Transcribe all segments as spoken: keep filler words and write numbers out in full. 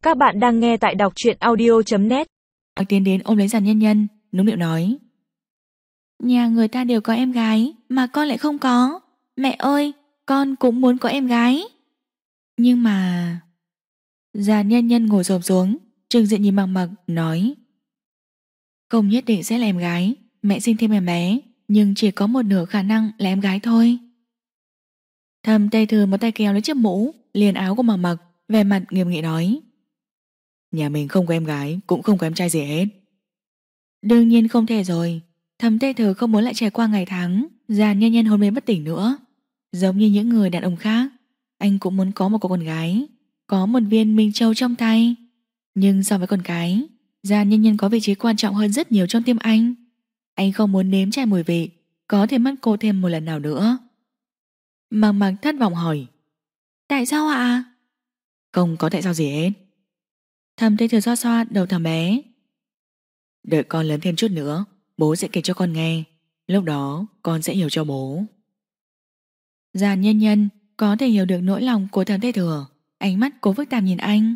Các bạn đang nghe tại đọc truyện audio chấm net. Tiến đến ôm lấy Giàn Nhân Nhân, nũng nịu nói: Nhà người ta đều có em gái mà con lại không có. Mẹ ơi, con cũng muốn có em gái. Nhưng mà... Giàn Nhân Nhân ngồi xổm xuống, trừng diện nhìn Mặc Mặc nói: Không nhất định sẽ là em gái. Mẹ sinh thêm em bé, nhưng chỉ có một nửa khả năng là em gái thôi. Thầm Tây Thừa một tay kéo lấy chiếc mũ liền áo của Mặc Mặc, vẻ mặt nghiêm nghị nói: Nhà mình không có em gái, cũng không có em trai gì hết. Đương nhiên không thể rồi. Thầm Tây Thừa không muốn lại trải qua ngày tháng Giàn Nhân Nhân hôn mê bất tỉnh nữa. Giống như những người đàn ông khác, anh cũng muốn có một cô con gái, có một viên minh châu trong tay. Nhưng so với con cái, Giàn Nhân Nhân có vị trí quan trọng hơn rất nhiều trong tim anh. Anh không muốn nếm trải mùi vị có thể mất cô thêm một lần nào nữa. Mặc Mặc thất vọng hỏi: Tại sao ạ? Không có tại sao gì hết. Thầm Tây Thừa xoa xoa đầu thằng bé: Đợi con lớn thêm chút nữa, bố sẽ kể cho con nghe. Lúc đó con sẽ hiểu cho bố. Giàn Nhân Nhân có thể hiểu được nỗi lòng của thầm Tây Thừa. Ánh mắt cố phức tạp nhìn anh.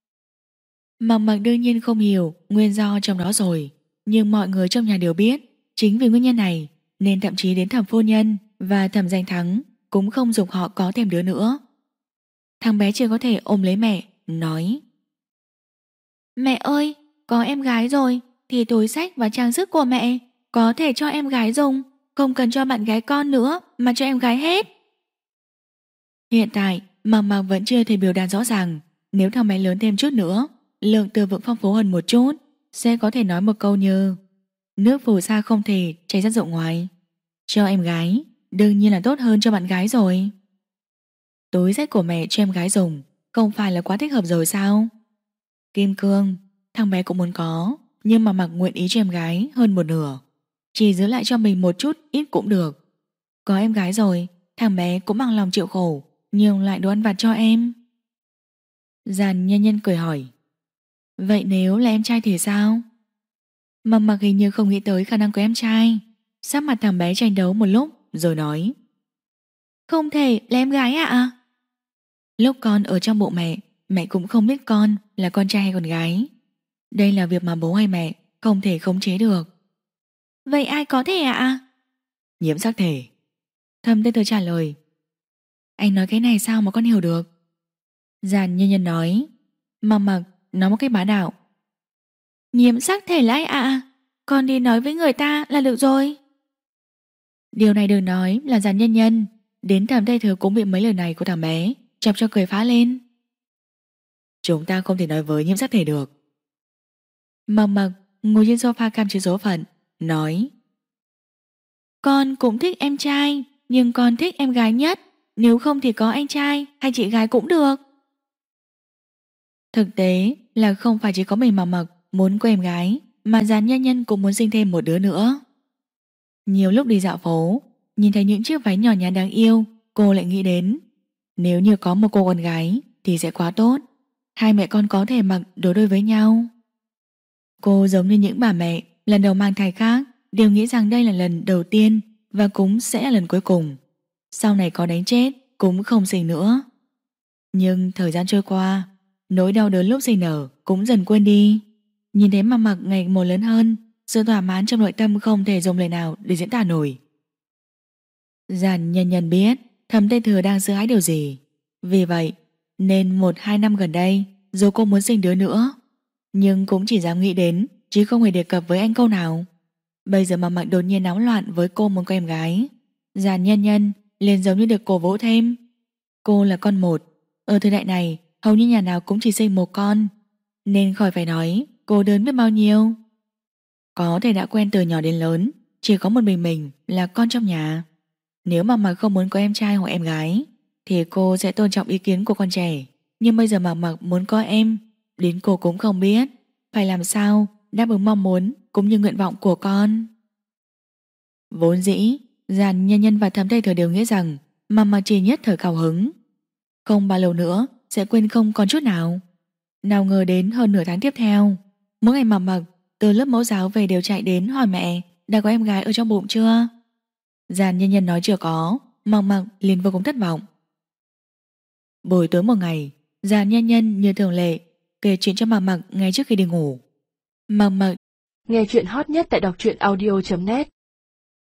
Mặc Mặc đương nhiên không hiểu nguyên do trong đó rồi, nhưng mọi người trong nhà đều biết. Chính vì nguyên nhân này nên thậm chí đến thẩm phu nhân và thẩm danh thắng cũng không dục họ có thêm đứa nữa. Thằng bé chưa có thể ôm lấy mẹ, nói: Mẹ ơi, có em gái rồi thì túi xách và trang sức của mẹ có thể cho em gái dùng, không cần cho bạn gái con nữa mà cho em gái hết. Hiện tại Mặc Mặc vẫn chưa thể biểu đạt rõ ràng. Nếu thằng bé lớn thêm chút nữa, lượng từ vựng phong phú hơn một chút, sẽ có thể nói một câu như: Nước phù sa không thể chảy ra rộng ngoài. Cho em gái đương nhiên là tốt hơn cho bạn gái rồi. Túi xách của mẹ cho em gái dùng không phải là quá thích hợp rồi sao? Kim cương thằng bé cũng muốn có, nhưng mà Mặc nguyện ý cho em gái hơn một nửa, chỉ giữ lại cho mình một chút ít cũng được. Có em gái rồi, thằng bé cũng bằng lòng chịu khổ nhường lại đồ ăn vặt cho em. Giàn Nhân Nhân cười hỏi: Vậy nếu là em trai thì sao? Mặc Mặc hình như không nghĩ tới khả năng của em trai. Sắc mặt thằng bé tranh đấu một lúc rồi nói: Không thể là em gái ạ à? Lúc con ở trong bụng mẹ, mẹ cũng không biết con là con trai hay con gái. Đây là việc mà bố hay mẹ không thể khống chế được. Vậy ai có thể ạ à? Nhiễm sắc thể. Thầm Tây Thừa trả lời. Anh nói cái này sao mà con hiểu được? Giàn Nhân Nhân nói. Mặc Mặc nói một cách bá đạo. Nhiễm sắc thể là ai ạ à? Con đi nói với người ta là được rồi. Điều này đừng nói là Giàn Nhân Nhân. Đến Thầm Tây Thừa cũng bị mấy lời này của thằng bé chọc cho cười phá lên. Chúng ta không thể nói với nhiễm sắc thể được. Mặc Mặc ngồi trên sofa cam chịu số phận, nói: Con cũng thích em trai, nhưng con thích em gái nhất. Nếu không thì có anh trai hay chị gái cũng được. Thực tế là không phải chỉ có mình Mặc Mặc muốn có em gái, mà Giàn Nhân Nhân cũng muốn sinh thêm một đứa nữa. Nhiều lúc đi dạo phố, nhìn thấy những chiếc váy nhỏ nhắn đáng yêu, cô lại nghĩ đến nếu như có một cô con gái thì sẽ quá tốt. Hai mẹ con có thể mặc đối đôi với nhau. Cô giống như những bà mẹ lần đầu mang thai khác đều nghĩ rằng đây là lần đầu tiên và cũng sẽ là lần cuối cùng. Sau này có đánh chết cũng không sinh nữa. Nhưng thời gian trôi qua, nỗi đau đớn lúc sinh nở cũng dần quên đi. Nhìn thấy Mặc Mặc ngày một lớn hơn, sự thỏa mãn trong nội tâm không thể dùng lời nào để diễn tả nổi. Giàn Nhân Nhân biết Thầm Tây Thừa đang sợ hãi điều gì. Vì vậy nên một hai năm gần đây, dù cô muốn sinh đứa nữa, nhưng cũng chỉ dám nghĩ đến, chứ không hề đề cập với anh câu nào. Bây giờ Mặc Mặc đột nhiên náo loạn với cô muốn có em gái, Giàn Nhân Nhân liền giống như được cổ vũ thêm. Cô là con một, ở thời đại này hầu như nhà nào cũng chỉ sinh một con, nên khỏi phải nói cô đơn biết bao nhiêu. Có thể đã quen từ nhỏ đến lớn, chỉ có một mình mình là con trong nhà. Nếu mà Mặc không muốn có em trai hoặc em gái thì cô sẽ tôn trọng ý kiến của con trẻ. Nhưng bây giờ Mặc Mặc muốn có em, đến cô cũng không biết phải làm sao đáp ứng mong muốn cũng như nguyện vọng của con. Vốn dĩ Giàn Nhân Nhân và Thầm Tây Thừa đều nghĩ rằng Mặc Mặc chỉ nhất thời cao hứng, không bao lâu nữa sẽ quên không còn chút nào. Nào ngờ đến hơn nửa tháng tiếp theo, mỗi ngày Mặc Mặc từ lớp mẫu giáo về đều chạy đến hỏi mẹ đã có em gái ở trong bụng chưa. Giàn Nhân Nhân nói chưa có, Mặc Mặc liền vô cùng thất vọng. Buổi tối một ngày, Giàn Nhân Nhân như thường lệ kể chuyện cho Mặc Mặc ngay trước khi đi ngủ. Mặc Mặc Nghe chuyện hot nhất tại đọc truyện audio chấm net